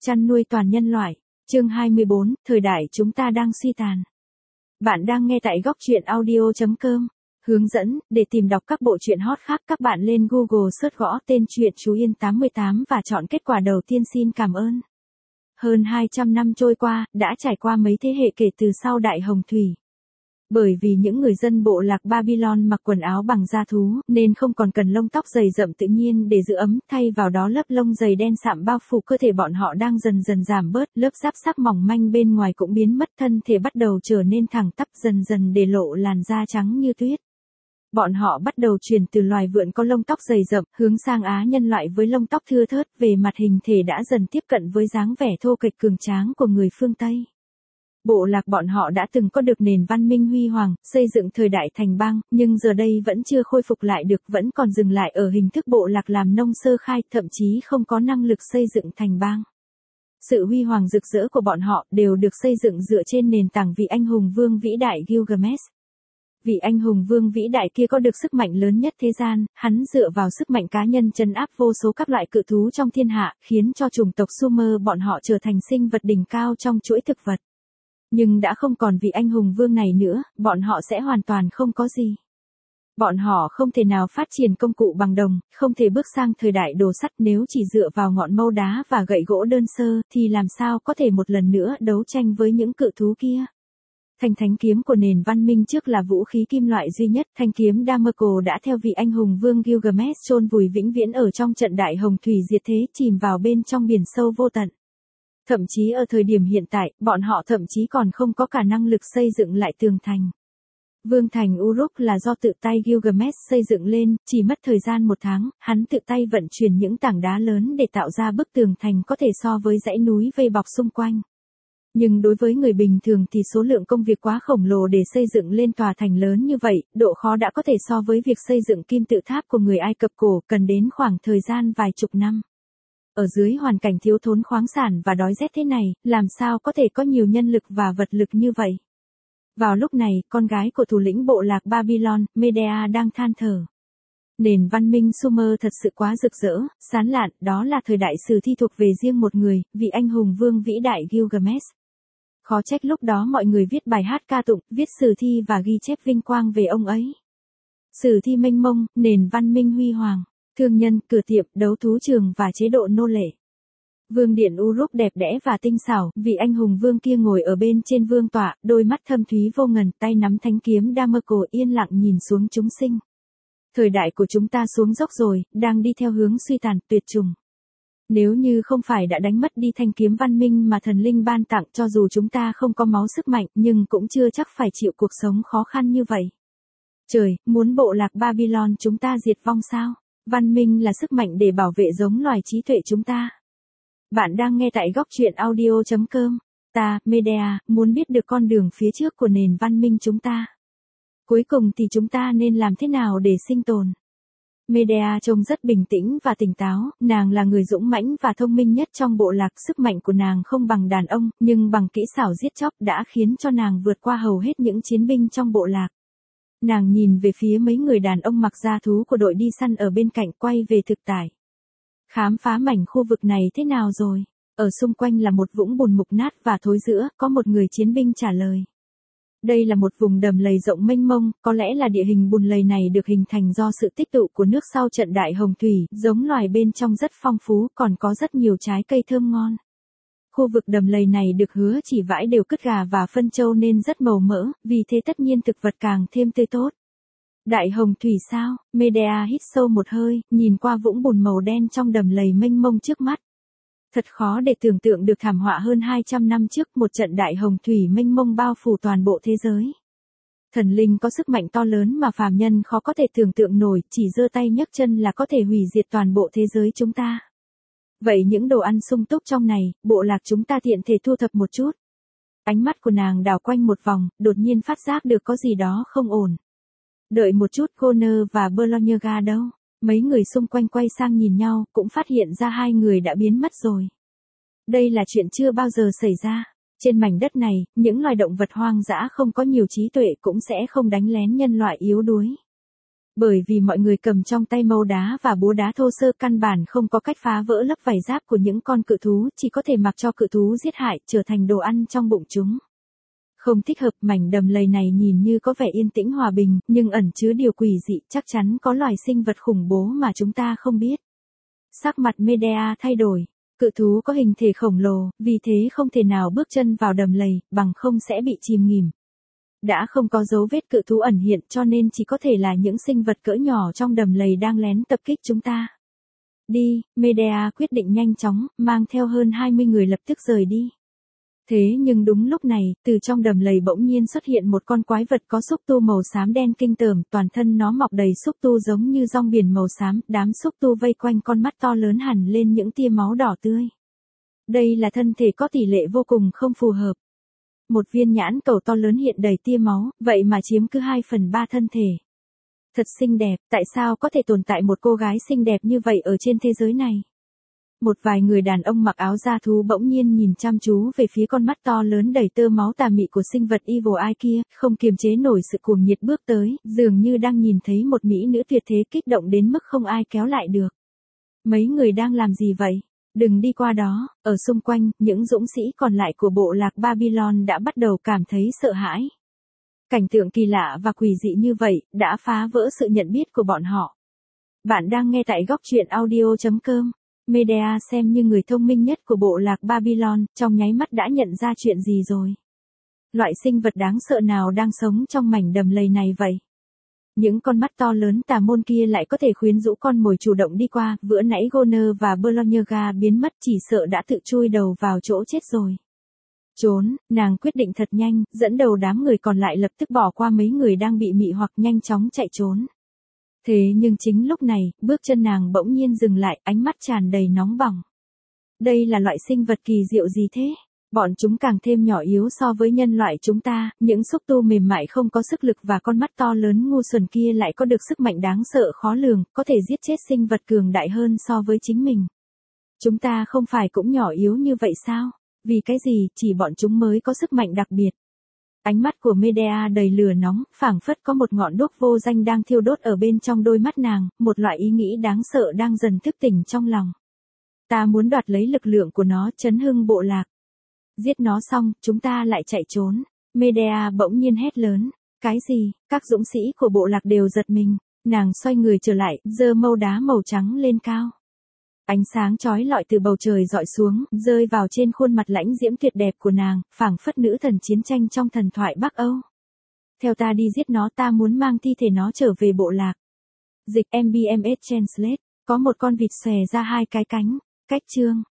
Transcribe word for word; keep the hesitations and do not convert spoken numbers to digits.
Chăn nuôi toàn nhân loại. Chương hai mươi bốn, thời đại chúng ta đang suy tàn. Bạn đang nghe tại góc truyện audio chấm com. Hướng dẫn, để tìm đọc các bộ truyện hot khác các bạn lên Google search gõ tên truyện Chú Yên tám mươi tám và chọn kết quả đầu tiên. Xin cảm ơn. Hơn hai trăm năm trôi qua, đã trải qua mấy thế hệ kể từ sau Đại Hồng Thủy. Bởi vì những người dân bộ lạc Babylon mặc quần áo bằng da thú, nên không còn cần lông tóc dày rậm tự nhiên để giữ ấm, thay vào đó lớp lông dày đen sạm bao phủ cơ thể bọn họ đang dần dần giảm bớt, lớp giáp xác mỏng manh bên ngoài cũng biến mất, thân thể bắt đầu trở nên thẳng tắp, dần dần để lộ làn da trắng như tuyết. Bọn họ bắt đầu chuyển từ loài vượn có lông tóc dày rậm, hướng sang Á nhân loại với lông tóc thưa thớt, về mặt hình thể đã dần tiếp cận với dáng vẻ thô kệch cường tráng của người phương Tây. Bộ lạc bọn họ đã từng có được nền văn minh huy hoàng, xây dựng thời đại thành bang, nhưng giờ đây vẫn chưa khôi phục lại được, vẫn còn dừng lại ở hình thức bộ lạc làm nông sơ khai, thậm chí không có năng lực xây dựng thành bang. Sự huy hoàng rực rỡ của bọn họ đều được xây dựng dựa trên nền tảng vị anh hùng vương vĩ đại Gilgamesh. Vị anh hùng vương vĩ đại kia có được sức mạnh lớn nhất thế gian, hắn dựa vào sức mạnh cá nhân trấn áp vô số các loại cự thú trong thiên hạ, khiến cho chủng tộc Sumer bọn họ trở thành sinh vật đỉnh cao trong chuỗi thực vật. Nhưng đã không còn vị anh hùng vương này nữa, bọn họ sẽ hoàn toàn không có gì. Bọn họ không thể nào phát triển công cụ bằng đồng, không thể bước sang thời đại đồ sắt, nếu chỉ dựa vào ngọn mâu đá và gậy gỗ đơn sơ, thì làm sao có thể một lần nữa đấu tranh với những cự thú kia. Thanh thánh kiếm của nền văn minh trước là vũ khí kim loại duy nhất, thanh kiếm Damocle đã theo vị anh hùng vương Gilgamesh chôn vùi vĩnh viễn ở trong trận Đại Hồng Thủy diệt thế, chìm vào bên trong biển sâu vô tận. Thậm chí ở thời điểm hiện tại, bọn họ thậm chí còn không có cả năng lực xây dựng lại tường thành. Vương thành Uruk là do tự tay Gilgamesh xây dựng lên, chỉ mất thời gian một tháng, hắn tự tay vận chuyển những tảng đá lớn để tạo ra bức tường thành có thể so với dãy núi vây bọc xung quanh. Nhưng đối với người bình thường thì số lượng công việc quá khổng lồ để xây dựng lên tòa thành lớn như vậy, độ khó đã có thể so với việc xây dựng kim tự tháp của người Ai Cập cổ, cần đến khoảng thời gian vài chục năm. Ở dưới hoàn cảnh thiếu thốn khoáng sản và đói rét thế này, làm sao có thể có nhiều nhân lực và vật lực như vậy? Vào lúc này, con gái của thủ lĩnh bộ lạc Babylon, Medea đang than thở. Nền văn minh Sumer thật sự quá rực rỡ, sán lạn, đó là thời đại sử thi thuộc về riêng một người, vị anh hùng vương vĩ đại Gilgamesh. Khó trách lúc đó mọi người viết bài hát ca tụng, viết sử thi và ghi chép vinh quang về ông ấy. Sử thi mênh mông, nền văn minh huy hoàng. Thương nhân, cửa tiệm, đấu thú trường và chế độ nô lệ. Vương điện Uruk đẹp đẽ và tinh xảo, vị anh hùng vương kia ngồi ở bên trên vương tọa, đôi mắt thâm thúy vô ngần, tay nắm thanh kiếm Damocle yên lặng nhìn xuống chúng sinh. Thời đại của chúng ta xuống dốc rồi, đang đi theo hướng suy tàn, tuyệt chủng. Nếu như không phải đã đánh mất đi thanh kiếm văn minh mà thần linh ban tặng, cho dù chúng ta không có máu sức mạnh, nhưng cũng chưa chắc phải chịu cuộc sống khó khăn như vậy. Trời, muốn bộ lạc Babylon chúng ta diệt vong sao? Văn minh là sức mạnh để bảo vệ giống loài trí tuệ chúng ta. Bạn đang nghe tại góc truyện audio chấm com. Ta, Medea, muốn biết được con đường phía trước của nền văn minh chúng ta. Cuối cùng thì chúng ta nên làm thế nào để sinh tồn? Medea trông rất bình tĩnh và tỉnh táo, nàng là người dũng mãnh và thông minh nhất trong bộ lạc, sức mạnh của nàng không bằng đàn ông, nhưng bằng kỹ xảo giết chóc đã khiến cho nàng vượt qua hầu hết những chiến binh trong bộ lạc. Nàng nhìn về phía mấy người đàn ông mặc da thú của đội đi săn ở bên cạnh, quay về thực tại. Khám phá mảnh khu vực này thế nào rồi? Ở xung quanh là một vũng bùn mục nát và thối rữa, có một người chiến binh trả lời. Đây là một vùng đầm lầy rộng mênh mông, có lẽ là địa hình bùn lầy này được hình thành do sự tích tụ của nước sau trận Đại Hồng Thủy, giống loài bên trong rất phong phú, còn có rất nhiều trái cây thơm ngon. Khu vực đầm lầy này được hứa chỉ vãi đều cứt gà và phân trâu nên rất màu mỡ, vì thế tất nhiên thực vật càng thêm tươi tốt. Đại Hồng Thủy sao? Medea hít sâu một hơi, nhìn qua vũng bùn màu đen trong đầm lầy mênh mông trước mắt. Thật khó để tưởng tượng được thảm họa hơn hai trăm năm trước, một trận Đại Hồng Thủy mênh mông bao phủ toàn bộ thế giới. Thần linh có sức mạnh to lớn mà phàm nhân khó có thể tưởng tượng nổi, chỉ giơ tay nhấc chân là có thể hủy diệt toàn bộ thế giới chúng ta. Vậy những đồ ăn sung túc trong này, bộ lạc chúng ta tiện thể thu thập một chút. Ánh mắt của nàng đảo quanh một vòng, đột nhiên phát giác được có gì đó không ổn. Đợi một chút, Connor và Bologna đâu? Mấy người xung quanh quay sang nhìn nhau, cũng phát hiện ra hai người đã biến mất rồi. Đây là chuyện chưa bao giờ xảy ra. Trên mảnh đất này, những loài động vật hoang dã không có nhiều trí tuệ cũng sẽ không đánh lén nhân loại yếu đuối. Bởi vì mọi người cầm trong tay mâu đá và búa đá thô sơ căn bản không có cách phá vỡ lớp vảy giáp của những con cự thú, chỉ có thể mặc cho cự thú giết hại, trở thành đồ ăn trong bụng chúng. Không thích hợp, mảnh đầm lầy này nhìn như có vẻ yên tĩnh hòa bình, nhưng ẩn chứa điều quỷ dị, chắc chắn có loài sinh vật khủng bố mà chúng ta không biết. Sắc mặt Medea thay đổi. Cự thú có hình thể khổng lồ, vì thế không thể nào bước chân vào đầm lầy, bằng không sẽ bị chìm nghỉm. Đã không có dấu vết cự thú ẩn hiện cho nên chỉ có thể là những sinh vật cỡ nhỏ trong đầm lầy đang lén tập kích chúng ta. Đi, Medea quyết định nhanh chóng, mang theo hơn hai mươi người lập tức rời đi. Thế nhưng đúng lúc này, từ trong đầm lầy bỗng nhiên xuất hiện một con quái vật có xúc tu màu xám đen kinh tởm, toàn thân nó mọc đầy xúc tu giống như rong biển màu xám, đám xúc tu vây quanh con mắt to lớn hẳn lên những tia máu đỏ tươi. Đây là thân thể có tỷ lệ vô cùng không phù hợp. Một viên nhãn cầu to lớn hiện đầy tia máu, vậy mà chiếm cứ hai phần ba thân thể. Thật xinh đẹp, tại sao có thể tồn tại một cô gái xinh đẹp như vậy ở trên thế giới này? Một vài người đàn ông mặc áo da thú bỗng nhiên nhìn chăm chú về phía con mắt to lớn đầy tơ máu tà mị của sinh vật Evil Eye kia, không kiềm chế nổi sự cuồng nhiệt bước tới, dường như đang nhìn thấy một mỹ nữ tuyệt thế, kích động đến mức không ai kéo lại được. Mấy người đang làm gì vậy? Đừng đi qua đó. Ở xung quanh, những dũng sĩ còn lại của bộ lạc Babylon đã bắt đầu cảm thấy sợ hãi. Cảnh tượng kỳ lạ và quỷ dị như vậy, đã phá vỡ sự nhận biết của bọn họ. Bạn đang nghe tại góc truyện audio chấm com. Medea xem như người thông minh nhất của bộ lạc Babylon, trong nháy mắt đã nhận ra chuyện gì rồi. Loại sinh vật đáng sợ nào đang sống trong mảnh đầm lầy này vậy? Những con mắt to lớn tà môn kia lại có thể khuyến rũ con mồi chủ động đi qua, vừa nãy Goner và Bologna biến mất, chỉ sợ đã tự chui đầu vào chỗ chết rồi. Trốn, nàng quyết định thật nhanh, dẫn đầu đám người còn lại lập tức bỏ qua mấy người đang bị mị hoặc nhanh chóng chạy trốn. Thế nhưng chính lúc này, bước chân nàng bỗng nhiên dừng lại, ánh mắt tràn đầy nóng bỏng. Đây là loại sinh vật kỳ diệu gì thế? Bọn chúng càng thêm nhỏ yếu so với nhân loại chúng ta, những xúc tu mềm mại không có sức lực và con mắt to lớn ngu xuẩn kia lại có được sức mạnh đáng sợ khó lường, có thể giết chết sinh vật cường đại hơn so với chính mình. Chúng ta không phải cũng nhỏ yếu như vậy sao? Vì cái gì, chỉ bọn chúng mới có sức mạnh đặc biệt. Ánh mắt của Medea đầy lửa nóng, phảng phất có một ngọn đuốc vô danh đang thiêu đốt ở bên trong đôi mắt nàng, một loại ý nghĩ đáng sợ đang dần thức tỉnh trong lòng. Ta muốn đoạt lấy lực lượng của nó, chấn hưng bộ lạc. Giết nó xong, chúng ta lại chạy trốn. Medea bỗng nhiên hét lớn. Cái gì? Các dũng sĩ của bộ lạc đều giật mình. Nàng xoay người trở lại, giơ mâu đá màu trắng lên cao. Ánh sáng chói lọi từ bầu trời dọi xuống, rơi vào trên khuôn mặt lãnh diễm tuyệt đẹp của nàng, phảng phất nữ thần chiến tranh trong thần thoại Bắc Âu. Theo ta đi giết nó, ta muốn mang thi thể nó trở về bộ lạc. Dịch em bê em ét Translate. Có một con vịt xòe ra hai cái cánh. Cách chương.